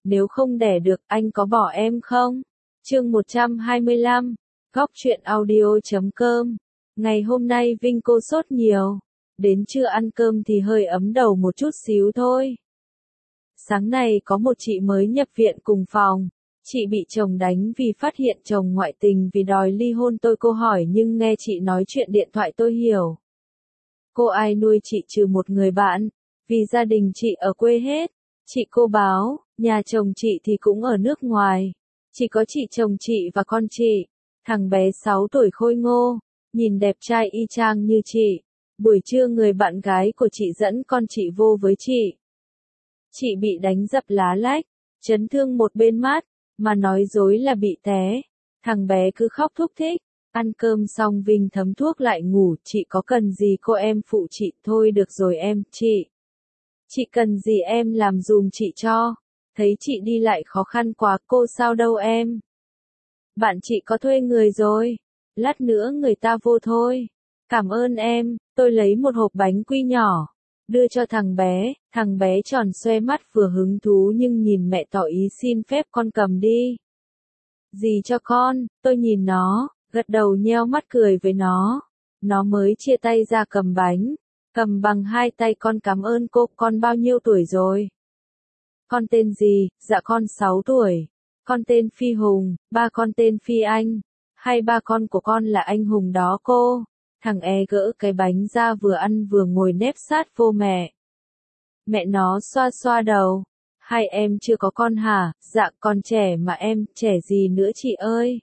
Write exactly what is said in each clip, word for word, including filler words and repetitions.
nếu không đẻ được, anh có bỏ em không? Chương một trăm hai mươi lăm, góc truyện audio chấm com. Ngày hôm nay Vinh cô sốt nhiều, đến trưa ăn cơm thì hơi ấm đầu một chút xíu thôi. Sáng nay có một chị mới nhập viện cùng phòng, chị bị chồng đánh vì phát hiện chồng ngoại tình vì đòi ly hôn. Tôi cô hỏi nhưng nghe chị nói chuyện điện thoại tôi hiểu. Cô ai nuôi chị trừ một người bạn, vì gia đình chị ở quê hết. Chị cô báo, nhà chồng chị thì cũng ở nước ngoài. Chỉ có chị chồng chị và con chị, thằng bé sáu tuổi khôi ngô, nhìn đẹp trai y chang như chị. Buổi trưa người bạn gái của chị dẫn con chị vô với chị. Chị bị đánh dập lá lách, chấn thương một bên mắt, mà nói dối là bị té. Thằng bé cứ khóc thúc thích. Ăn cơm xong Vinh thấm thuốc lại ngủ. Chị có cần gì cô em phụ chị? Thôi được rồi em, chị. Chị cần gì em làm dùm chị cho. Thấy chị đi lại khó khăn quá. Cô sao đâu em? Bạn chị có thuê người rồi. Lát nữa người ta vô thôi. Cảm ơn em. Tôi lấy một hộp bánh quy nhỏ, đưa cho thằng bé. Thằng bé tròn xoe mắt vừa hứng thú nhưng nhìn mẹ tỏ ý xin phép con cầm đi. Gì cho con? Tôi nhìn nó, gật đầu nheo mắt cười với nó. Nó mới chia tay ra cầm bánh, cầm bằng hai tay. Con cảm ơn cô. Con bao nhiêu tuổi rồi? Con tên gì? Dạ con sáu tuổi. Con tên Phi Hùng. Ba con tên Phi Anh. Hai ba con của con là anh Hùng đó cô. Thằng E gỡ cái bánh ra vừa ăn vừa ngồi nép sát vô mẹ. Mẹ nó xoa xoa đầu. Hai em chưa có con hả? Dạ con trẻ mà em. Trẻ gì nữa chị ơi?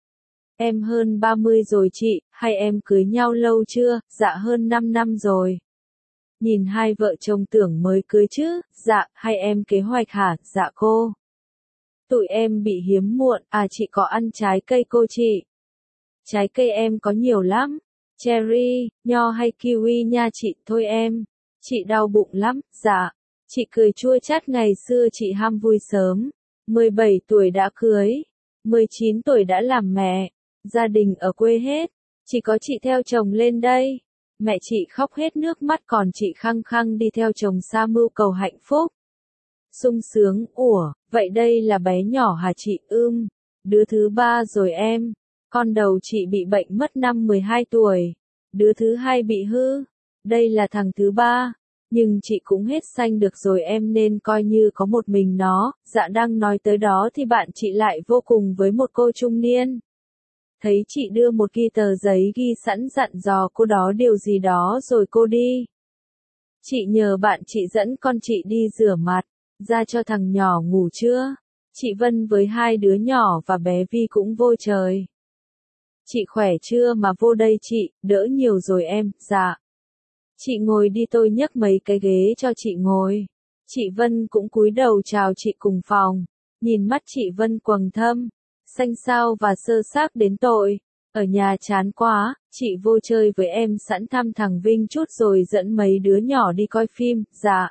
Em hơn ba mươi rồi chị. Hai em cưới nhau lâu chưa? Dạ hơn năm năm rồi. Nhìn hai vợ chồng tưởng mới cưới chứ? Dạ. Hai em kế hoạch hả? Dạ cô. Tụi em bị hiếm muộn. À chị có ăn trái cây cô chị? Trái cây em có nhiều lắm. Cherry, nho hay kiwi nha chị? Thôi em. Chị đau bụng lắm. Dạ. Chị cười chua chát. Ngày xưa chị ham vui sớm. mười bảy tuổi đã cưới. mười chín tuổi đã làm mẹ. Gia đình ở quê hết. Chỉ có chị theo chồng lên đây. Mẹ chị khóc hết nước mắt còn chị khăng khăng đi theo chồng xa mưu cầu hạnh phúc. Sung sướng. Ủa, vậy đây là bé nhỏ hả chị? Ưm, đứa thứ ba rồi em. Con đầu chị bị bệnh mất năm mười hai tuổi. Đứa thứ hai bị hư. Đây là thằng thứ ba. Nhưng chị cũng hết sanh được rồi em nên coi như có một mình nó. Dạ đang nói tới đó thì bạn chị lại vô cùng với một cô trung niên. Thấy chị đưa một ghi tờ giấy ghi sẵn dặn dò cô đó điều gì đó rồi cô đi. Chị nhờ bạn chị dẫn con chị đi rửa mặt, ra cho thằng nhỏ ngủ chưa. Chị Vân với hai đứa nhỏ và bé Vi cũng vô trời. Chị khỏe chưa mà vô đây chị? Đỡ nhiều rồi em. Dạ. Chị ngồi đi tôi nhấc mấy cái ghế cho chị ngồi. Chị Vân cũng cúi đầu chào chị cùng phòng. Nhìn mắt chị Vân quầng thâm, xanh xao và sơ xác đến tội. Ở nhà chán quá, chị vô chơi với em sẵn thăm thằng Vinh chút rồi dẫn mấy đứa nhỏ đi coi phim. Dạ.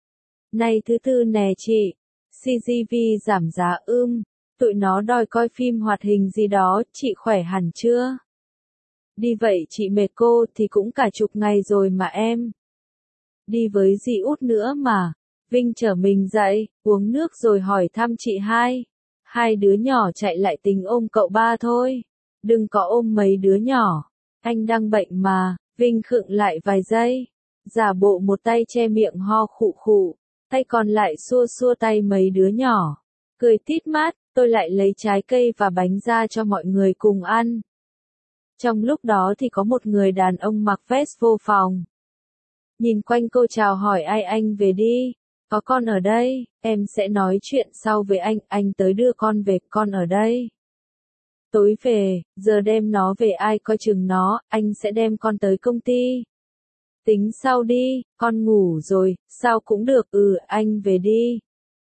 Nay thứ tư nè chị. xê giê vê giảm giá ưm. Tụi nó đòi coi phim hoạt hình gì đó. Chị khỏe hẳn chưa? Đi vậy chị mệt cô thì cũng cả chục ngày rồi mà em. Đi với dì út nữa mà. Vinh chở mình dậy, uống nước rồi hỏi thăm chị hai. Hai đứa nhỏ chạy lại tính ôm cậu ba thôi. Đừng có ôm mấy đứa nhỏ. Anh đang bệnh mà. Vinh khựng lại vài giây. Giả bộ một tay che miệng ho khụ khụ. Tay còn lại xua xua tay mấy đứa nhỏ. Cười tít mắt, tôi lại lấy trái cây và bánh ra cho mọi người cùng ăn. Trong lúc đó thì có một người đàn ông mặc vest vô phòng. Nhìn quanh cô chào hỏi ai anh về đi. Có con ở đây, em sẽ nói chuyện sau với anh, anh tới đưa con về, con ở đây. Tối về, giờ đem nó về ai coi chừng nó, anh sẽ đem con tới công ty. Tính sau đi, con ngủ rồi, sao cũng được, ừ, anh về đi.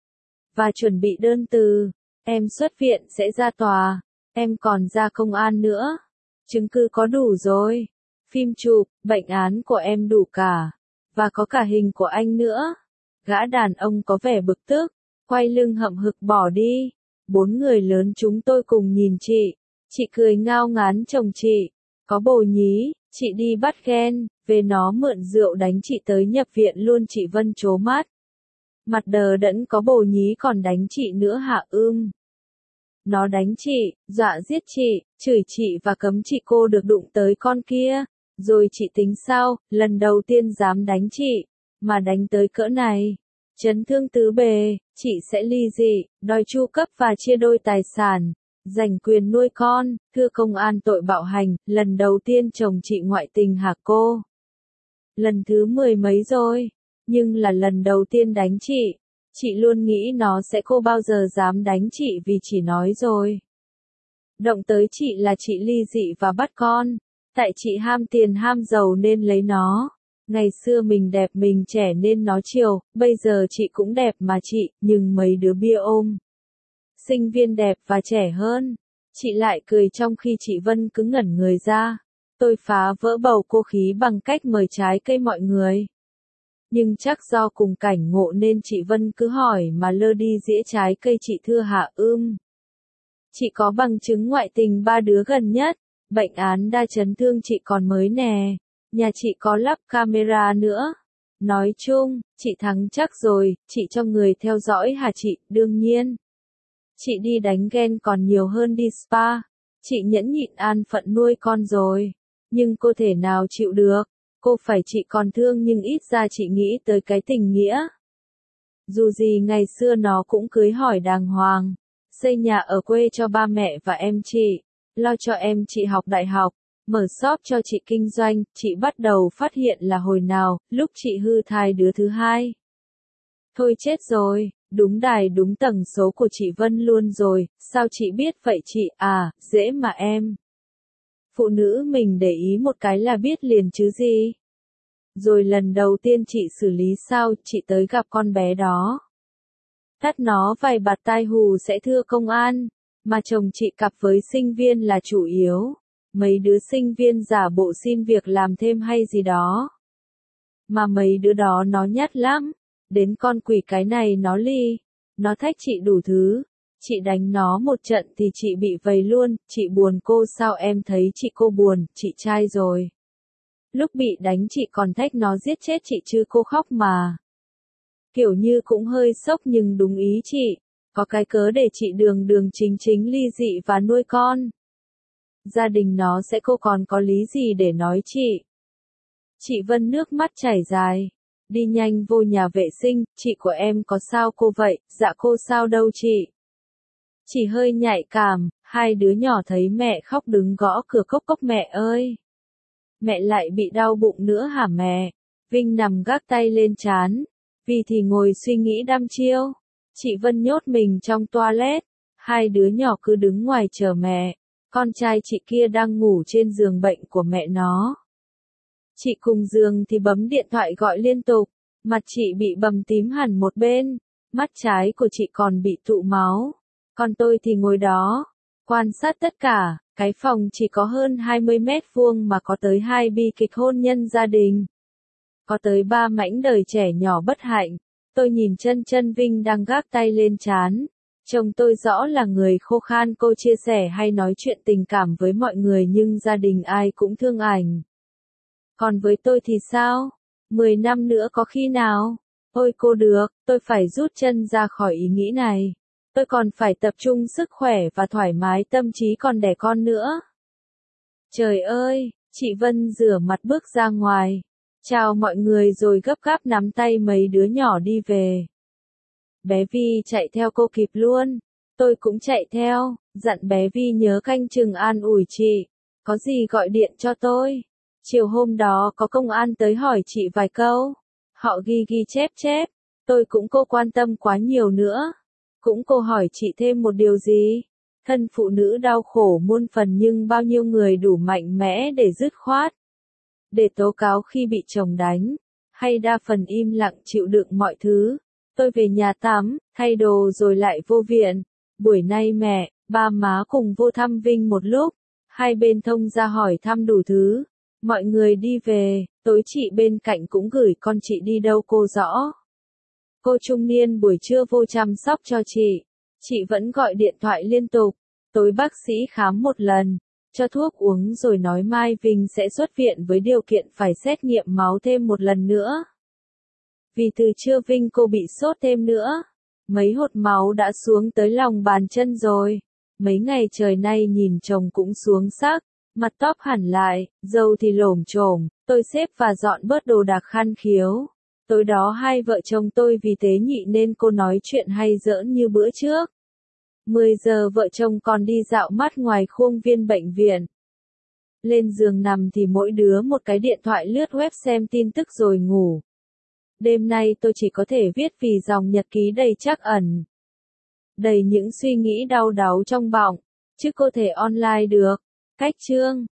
Và chuẩn bị đơn từ, em xuất viện sẽ ra tòa, em còn ra công an nữa. Chứng cứ có đủ rồi. Phim chụp, bệnh án của em đủ cả. Và có cả hình của anh nữa. Gã đàn ông có vẻ bực tức, quay lưng hậm hực bỏ đi. Bốn người lớn chúng tôi cùng nhìn chị. Chị cười ngao ngán chồng chị. Có bồ nhí, chị đi bắt ghen, về nó mượn rượu đánh chị tới nhập viện luôn. Chị Vân trố mắt. Mặt đờ đẫn có bồ nhí còn đánh chị nữa hả ưm? Nó đánh chị, dọa giết chị, chửi chị và cấm chị cô được đụng tới con kia. Rồi chị tính sao, lần đầu tiên dám đánh chị, mà đánh tới cỡ này. Chấn thương tứ bề, chị sẽ ly dị, đòi chu cấp và chia đôi tài sản, giành quyền nuôi con, thưa công an tội bạo hành, lần đầu tiên chồng chị ngoại tình hả cô? Lần thứ mười mấy rồi, nhưng là lần đầu tiên đánh chị. Chị luôn nghĩ nó sẽ cô bao giờ dám đánh chị vì chỉ nói rồi. Động tới chị là chị ly dị và bắt con. Tại chị ham tiền ham giàu nên lấy nó. Ngày xưa mình đẹp mình trẻ nên nó chiều, bây giờ chị cũng đẹp mà chị, nhưng mấy đứa bia ôm. Sinh viên đẹp và trẻ hơn. Chị lại cười trong khi chị Vân cứ ngẩn người ra. Tôi phá vỡ bầu cô khí bằng cách mời trái cây mọi người. Nhưng chắc do cùng cảnh ngộ nên chị Vân cứ hỏi mà lơ đi dĩa trái cây chị thưa hả ưm. Chị có bằng chứng ngoại tình ba đứa gần nhất, bệnh án đa chấn thương chị còn mới nè, nhà chị có lắp camera nữa. Nói chung, chị thắng chắc rồi, chị cho người theo dõi hả chị, đương nhiên. Chị đi đánh ghen còn nhiều hơn đi spa, chị nhẫn nhịn an phận nuôi con rồi, nhưng cô thể nào chịu được. Cô phải chị còn thương nhưng ít ra chị nghĩ tới cái tình nghĩa. Dù gì ngày xưa nó cũng cưới hỏi đàng hoàng, xây nhà ở quê cho ba mẹ và em chị, lo cho em chị học đại học, mở shop cho chị kinh doanh, chị bắt đầu phát hiện là hồi nào, lúc chị hư thai đứa thứ hai. Thôi chết rồi, đúng đài đúng tầng số của chị Vân luôn rồi, sao chị biết vậy chị, à, dễ mà em. Phụ nữ mình để ý một cái là biết liền chứ gì. Rồi lần đầu tiên chị xử lý sao, chị tới gặp con bé đó. Tát nó vài bạt tai hù sẽ thưa công an, mà chồng chị cặp với sinh viên là chủ yếu. Mấy đứa sinh viên giả bộ xin việc làm thêm hay gì đó. Mà mấy đứa đó nó nhát lắm, đến con quỷ cái này nó ly, nó thách chị đủ thứ. Chị đánh nó một trận thì chị bị vầy luôn, chị buồn cô sao em thấy chị cô buồn, chị trai rồi. Lúc bị đánh chị còn thách nó giết chết chị chứ cô khóc mà. Kiểu như cũng hơi sốc nhưng đúng ý chị, có cái cớ để chị đường đường chính chính ly dị và nuôi con. Gia đình nó sẽ cô còn có lý gì để nói chị. Chị Vân nước mắt chảy dài, đi nhanh vô nhà vệ sinh, chị của em có sao cô vậy, dạ cô sao đâu chị. Chị hơi nhạy cảm, hai đứa nhỏ thấy mẹ khóc đứng gõ cửa cốc cốc mẹ ơi. Mẹ lại bị đau bụng nữa hả mẹ? Vinh nằm gác tay lên trán, vì thì ngồi suy nghĩ đăm chiêu. Chị Vân nhốt mình trong toilet, hai đứa nhỏ cứ đứng ngoài chờ mẹ. Con trai chị kia đang ngủ trên giường bệnh của mẹ nó. Chị cùng giường thì bấm điện thoại gọi liên tục, mặt chị bị bầm tím hẳn một bên, mắt trái của chị còn bị tụ máu. Còn tôi thì ngồi đó, quan sát tất cả. Cái phòng chỉ có hơn hai mươi mét vuông mà có tới hai bi kịch hôn nhân gia đình. Có tới ba mảnh đời trẻ nhỏ bất hạnh. Tôi nhìn chân chân Vinh đang gác tay lên trán. Chồng tôi rõ là người khô khan, cô chia sẻ hay nói chuyện tình cảm với mọi người nhưng gia đình ai cũng thương ảnh. Còn với tôi thì sao? Mười năm nữa có khi nào? Ôi cô được, tôi phải rút chân ra khỏi ý nghĩ này. Tôi còn phải tập trung sức khỏe và thoải mái tâm trí còn đẻ con nữa. Trời ơi, chị Vân rửa mặt bước ra ngoài. Chào mọi người rồi gấp gáp nắm tay mấy đứa nhỏ đi về. Bé Vi chạy theo cô kịp luôn. Tôi cũng chạy theo, dặn bé Vi nhớ canh chừng an ủi chị. Có gì gọi điện cho tôi. Chiều hôm đó có công an tới hỏi chị vài câu. Họ ghi ghi chép chép. Tôi cũng cô quan tâm quá nhiều nữa. Cũng cô hỏi chị thêm một điều gì? Thân phụ nữ đau khổ muôn phần nhưng bao nhiêu người đủ mạnh mẽ để dứt khoát, để tố cáo khi bị chồng đánh, hay đa phần im lặng chịu đựng mọi thứ. Tôi về nhà tắm, thay đồ rồi lại vô viện. Buổi nay mẹ, ba má cùng vô thăm Vinh một lúc. Hai bên thông ra hỏi thăm đủ thứ. Mọi người đi về, tối chị bên cạnh cũng gửi con chị đi đâu cô rõ. Cô trung niên buổi trưa vô chăm sóc cho chị. Chị vẫn gọi điện thoại liên tục. Tối bác sĩ khám một lần, cho thuốc uống rồi nói mai Vinh sẽ xuất viện với điều kiện phải xét nghiệm máu thêm một lần nữa. Vì từ trưa Vinh cô bị sốt thêm nữa. Mấy hột máu đã xuống tới lòng bàn chân rồi. Mấy ngày trời nay nhìn chồng cũng xuống sắc, mặt tóp hẳn lại, râu thì lổm chổm, tôi xếp và dọn bớt đồ đạc khan khiếu. Tối đó hai vợ chồng tôi vì tế nhị nên cô nói chuyện hay giỡn như bữa trước. mười giờ vợ chồng còn đi dạo mát ngoài khuôn viên bệnh viện. Lên giường nằm thì mỗi đứa một cái điện thoại lướt web xem tin tức rồi ngủ. Đêm nay tôi chỉ có thể viết vì dòng nhật ký đầy trắc ẩn. Đầy những suy nghĩ đau đáu trong bọng, chứ cô thể online được. Cách chương